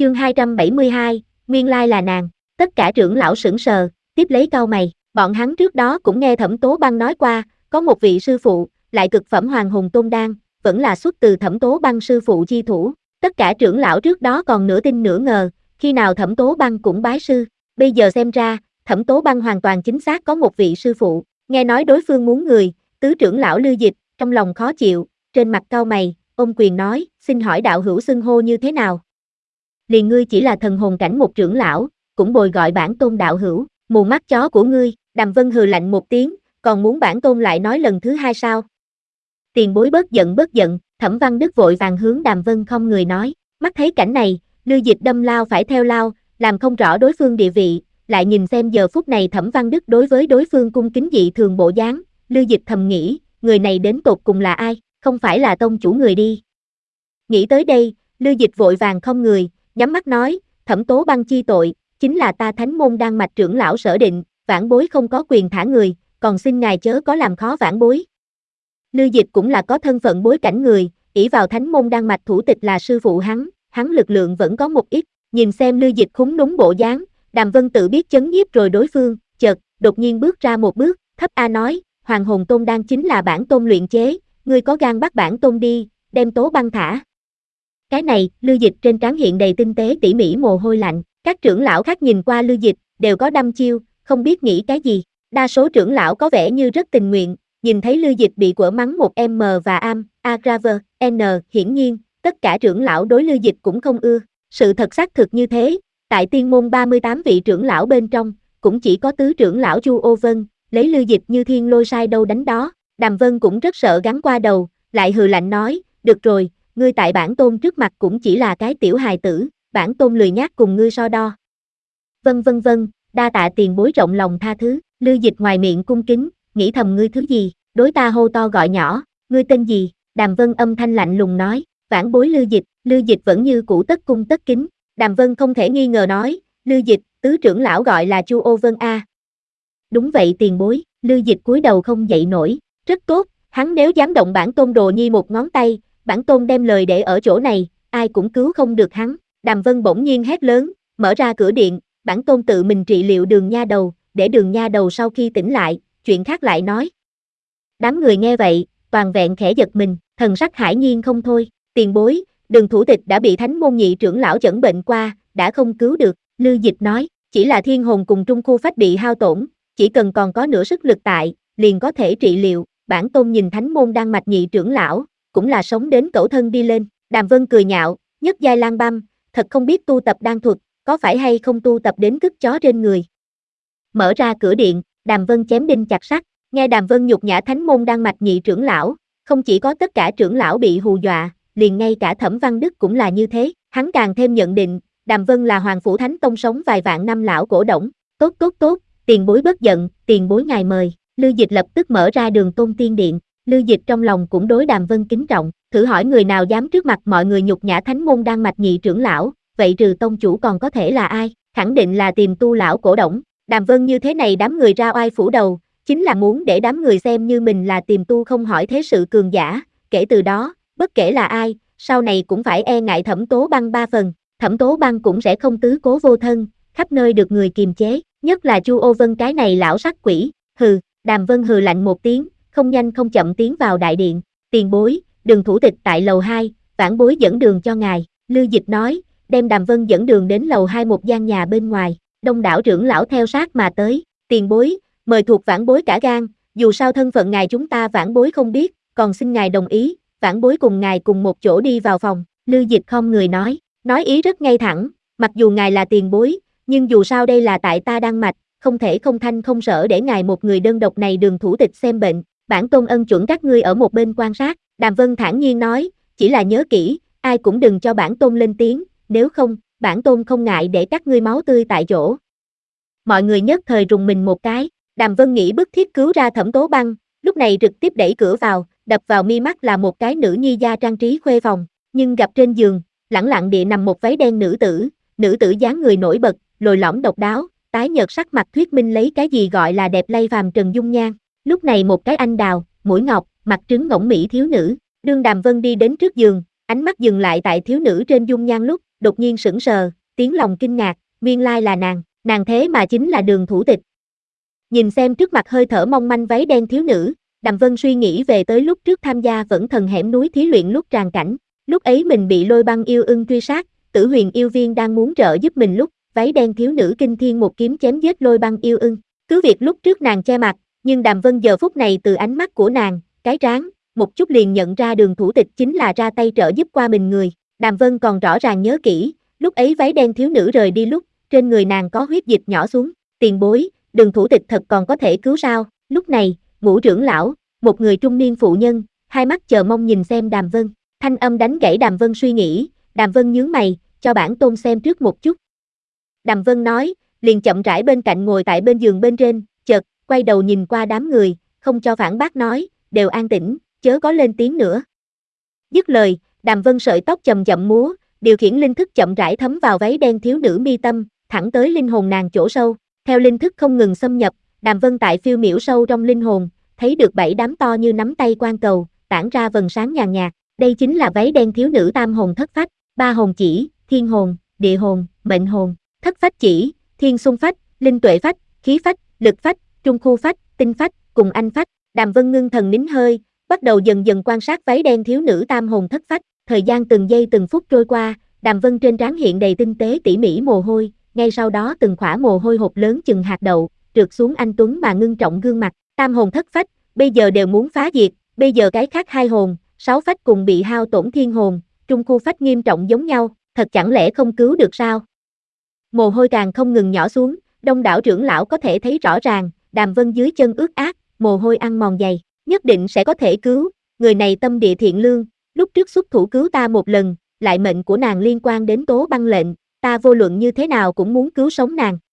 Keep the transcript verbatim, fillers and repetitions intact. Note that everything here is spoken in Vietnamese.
Chương hai trăm bảy mươi hai, nguyên lai là nàng. Tất cả trưởng lão sững sờ, tiếp lấy cau mày. Bọn hắn trước đó cũng nghe Thẩm Tố Băng nói qua, có một vị sư phụ, lại cực phẩm hoàng hồn tôn đan, vẫn là xuất từ Thẩm Tố Băng sư phụ chi thủ. Tất cả trưởng lão trước đó còn nửa tin nửa ngờ, khi nào Thẩm Tố Băng cũng bái sư. Bây giờ xem ra, Thẩm Tố Băng hoàn toàn chính xác có một vị sư phụ. Nghe nói đối phương muốn người, tứ trưởng lão Lưu Dịch, trong lòng khó chịu, trên mặt cau mày, ôm quyền nói, xin hỏi đạo hữu xưng hô như thế nào? Liền ngươi chỉ là thần hồn cảnh một trưởng lão, cũng bồi gọi bản tôn đạo hữu, mù mắt chó của ngươi. Đàm Vân hừ lạnh một tiếng, còn muốn bản tôn lại nói lần thứ hai sao? Tiền bối bớt giận bớt giận, Thẩm Văn Đức vội vàng hướng Đàm Vân không người nói, mắt thấy cảnh này, Lưu Dịch đâm lao phải theo lao, làm không rõ đối phương địa vị, lại nhìn xem giờ phút này Thẩm Văn Đức đối với đối phương cung kính dị thường bộ dáng, Lưu Dịch thầm nghĩ, người này đến tột cùng là ai, không phải là tông chủ người đi. Nghĩ tới đây, Lưu Dịch vội vàng không người, nhắm mắt nói, Thẩm Tố Băng chi tội, chính là ta Thánh môn đan mạch trưởng lão sở định, vãn bối không có quyền thả người, còn xin ngài chớ có làm khó vãn bối. Lưu Dịch cũng là có thân phận bối cảnh người, ỷ vào Thánh môn đan mạch thủ tịch là sư phụ hắn, hắn lực lượng vẫn có một ít, nhìn xem Lưu Dịch khúng núng bộ dáng, Đàm Vân tự biết chấn nhiếp rồi đối phương, chợt, đột nhiên bước ra một bước, thấp A nói, Hoàng hồn tôn đan chính là bản tôn luyện chế, ngươi có gan bắt bản tôn đi, đem Tố Băng thả. Cái này, Lưu Dịch trên trán hiện đầy tinh tế tỉ mỉ mồ hôi lạnh, các trưởng lão khác nhìn qua Lưu Dịch, đều có đăm chiêu, không biết nghĩ cái gì. Đa số trưởng lão có vẻ như rất tình nguyện, nhìn thấy Lưu Dịch bị quở mắng một M và am, A Graver, N, hiển nhiên, tất cả trưởng lão đối Lưu Dịch cũng không ưa. Sự thật xác thực như thế, tại tiên môn ba mươi tám vị trưởng lão bên trong, cũng chỉ có tứ trưởng lão Chu Ô Vân, lấy Lưu Dịch như thiên lôi sai đâu đánh đó. Đàm Vân cũng rất sợ gắn qua đầu, lại hừ lạnh nói, được rồi, ngươi tại bản tôn trước mặt cũng chỉ là cái tiểu hài tử, bản tôn lười nhác cùng ngươi so đo. Vân vân vân, đa tạ tiền bối rộng lòng tha thứ, Lưu Dịch ngoài miệng cung kính, nghĩ thầm ngươi thứ gì, đối ta hô to gọi nhỏ, ngươi tên gì? Đàm Vân âm thanh lạnh lùng nói, vãn bối Lưu Dịch, Lưu Dịch vẫn như cũ tất cung tất kính. Đàm Vân không thể nghi ngờ nói, Lưu Dịch, tứ trưởng lão gọi là Chu Ô Vân a. Đúng vậy tiền bối, Lưu Dịch cúi đầu không dậy nổi, rất tốt, hắn nếu dám động bản tôn đồ nhi một ngón tay, bản tôn đem lời để ở chỗ này, ai cũng cứu không được hắn. Đàm Vân bỗng nhiên hét lớn, mở ra cửa điện, bản tôn tự mình trị liệu Đường nha đầu, để Đường nha đầu sau khi tỉnh lại, chuyện khác lại nói. Đám người nghe vậy, toàn vẹn khẽ giật mình, thần sắc hải nhiên không thôi, tiền bối, Đường thủ tịch đã bị Thánh môn nhị trưởng lão chẩn bệnh qua, đã không cứu được. Lưu Dịch nói, chỉ là thiên hồn cùng trung khu phách bị hao tổn, chỉ cần còn có nửa sức lực tại, liền có thể trị liệu. Bản tôn nhìn Thánh môn đan mạch nhị trưởng lão, cũng là sống đến cẩu thân đi lên. Đàm Vân cười nhạo, nhất giai lang băm, thật không biết tu tập đan thuật, có phải hay không tu tập đến cứt chó trên người. Mở ra cửa điện, Đàm Vân chém đinh chặt sắt, nghe Đàm Vân nhục nhã Thánh môn đan mạch nhị trưởng lão, không chỉ có tất cả trưởng lão bị hù dọa, liền ngay cả Thẩm Văn Đức cũng là như thế, hắn càng thêm nhận định, Đàm Vân là Hoàng phủ Thánh tông sống vài vạn năm lão cổ đổng, tốt tốt tốt, tiền bối bất giận, tiền bối ngài mời. Lưu Dịch lập tức mở ra Đường Tôn Tiên Điện, Lưu Dịch trong lòng cũng đối Đàm Vân kính trọng, thử hỏi người nào dám trước mặt mọi người nhục nhã Thánh môn đan mạch nhị trưởng lão, vậy trừ tông chủ còn có thể là ai, khẳng định là Tiềm tu lão cổ đổng. Đàm Vân như thế này đám người ra oai phủ đầu, chính là muốn để đám người xem như mình là Tiềm tu không hỏi thế sự cường giả, kể từ đó, bất kể là ai, sau này cũng phải e ngại Thẩm Tố Băng ba phần, Thẩm Tố Băng cũng sẽ không tứ cố vô thân, khắp nơi được người kiềm chế, nhất là Chu Ô Vân cái này lão sắc quỷ, hừ. Đàm Vân hừ lạnh một tiếng, không nhanh không chậm tiến vào đại điện, tiền bối, Đường thủ tịch tại lầu hai, vãn bối dẫn đường cho ngài. Lưu Dịch nói, đem Đàm Vân dẫn đường đến lầu hai một gian nhà bên ngoài, đông đảo trưởng lão theo sát mà tới, tiền bối, mời thuộc vãn bối cả gan, dù sao thân phận ngài chúng ta vãn bối không biết, còn xin ngài đồng ý, vãn bối cùng ngài cùng một chỗ đi vào phòng. Lưu Dịch không người nói, nói ý rất ngay thẳng, mặc dù ngài là tiền bối, nhưng dù sao đây là tại ta đan mạch, không thể không thanh không sở để ngài một người đơn độc này Đường thủ tịch xem bệnh, bản tôn ân chuẩn các ngươi ở một bên quan sát. Đàm Vân thản nhiên nói, chỉ là nhớ kỹ, ai cũng đừng cho bản tôn lên tiếng, nếu không, bản tôn không ngại để các ngươi máu tươi tại chỗ. Mọi người nhất thời rùng mình một cái, Đàm Vân nghĩ bức thiết cứu ra Thẩm Tố Băng, lúc này trực tiếp đẩy cửa vào, đập vào mi mắt là một cái nữ nhi gia trang trí khuê phòng, nhưng gặp trên giường, lẳng lặng địa nằm một váy đen nữ tử, nữ tử dáng người nổi bật, lồi lõm độc đáo, tái nhợt sắc mặt thuyết minh lấy cái gì gọi là đẹp lây phàm trần dung nhan. Lúc này một cái anh đào, mũi ngọc, mặt trứng ngỗng mỹ thiếu nữ, đương Đàm Vân đi đến trước giường, ánh mắt dừng lại tại thiếu nữ trên dung nhan lúc, đột nhiên sững sờ, tiếng lòng kinh ngạc, nguyên lai là nàng, nàng thế mà chính là Đường thủ tịch. Nhìn xem trước mặt hơi thở mong manh váy đen thiếu nữ, Đàm Vân suy nghĩ về tới lúc trước tham gia Vẫn Thần hẻm núi thí luyện lúc tràn cảnh, lúc ấy mình bị Lôi Băng yêu ưng truy sát, Tử Huyền yêu viên đang muốn trợ giúp mình lúc, váy đen thiếu nữ kinh thiên một kiếm chém giết Lôi Băng yêu ưng. Cứ việc lúc trước nàng che mặt, nhưng Đàm Vân giờ phút này từ ánh mắt của nàng, cái trán, một chút liền nhận ra Đường thủ tịch chính là ra tay trợ giúp qua mình người. Đàm Vân còn rõ ràng nhớ kỹ, lúc ấy váy đen thiếu nữ rời đi lúc, trên người nàng có huyết dịch nhỏ xuống, tiền bối, Đường thủ tịch thật còn có thể cứu sao? Lúc này, Ngũ trưởng lão, một người trung niên phụ nhân, hai mắt chờ mong nhìn xem Đàm Vân, thanh âm đánh gãy Đàm Vân suy nghĩ, Đàm Vân nhướng mày, cho bản tôn xem trước một chút. Đàm Vân nói, liền chậm rãi bên cạnh ngồi tại bên giường bên trên, chợt, quay đầu nhìn qua đám người, không cho phản bác nói, đều an tĩnh, chớ có lên tiếng nữa. Dứt lời, Đàm Vân sợi tóc chậm chậm múa, điều khiển linh thức chậm rãi thấm vào váy đen thiếu nữ mi tâm, thẳng tới linh hồn nàng chỗ sâu. Theo linh thức không ngừng xâm nhập, Đàm Vân tại phiêu miểu sâu trong linh hồn, thấy được bảy đám to như nắm tay quan cầu, tản ra vầng sáng nhàn nhạt. Đây chính là váy đen thiếu nữ tam hồn thất phách, ba hồn chỉ, thiên hồn, địa hồn, mệnh hồn, thất phách chỉ, thiên xung phách, linh tuệ phách, khí phách, lực phách, trung khu phách, tinh phách, cùng anh phách. Đàm Vân ngưng thần nín hơi, bắt đầu dần dần quan sát váy đen thiếu nữ tam hồn thất phách. Thời gian từng giây từng phút trôi qua, Đàm Vân trên trán hiện đầy tinh tế tỉ mỉ mồ hôi, ngay sau đó từng khỏa mồ hôi hột lớn chừng hạt đậu, trượt xuống anh tuấn mà ngưng trọng gương mặt. Tam hồn thất phách, bây giờ đều muốn phá diệt, bây giờ cái khác hai hồn, sáu phách cùng bị hao tổn thiên hồn, trung khu phách nghiêm trọng giống nhau, thật chẳng lẽ không cứu được sao? Mồ hôi càng không ngừng nhỏ xuống, đông đảo trưởng lão có thể thấy rõ ràng, Đàm Vân dưới chân ướt át, mồ hôi ăn mòn dày, nhất định sẽ có thể cứu, người này tâm địa thiện lương, lúc trước xuất thủ cứu ta một lần, lại mệnh của nàng liên quan đến Tố Băng lệnh, ta vô luận như thế nào cũng muốn cứu sống nàng.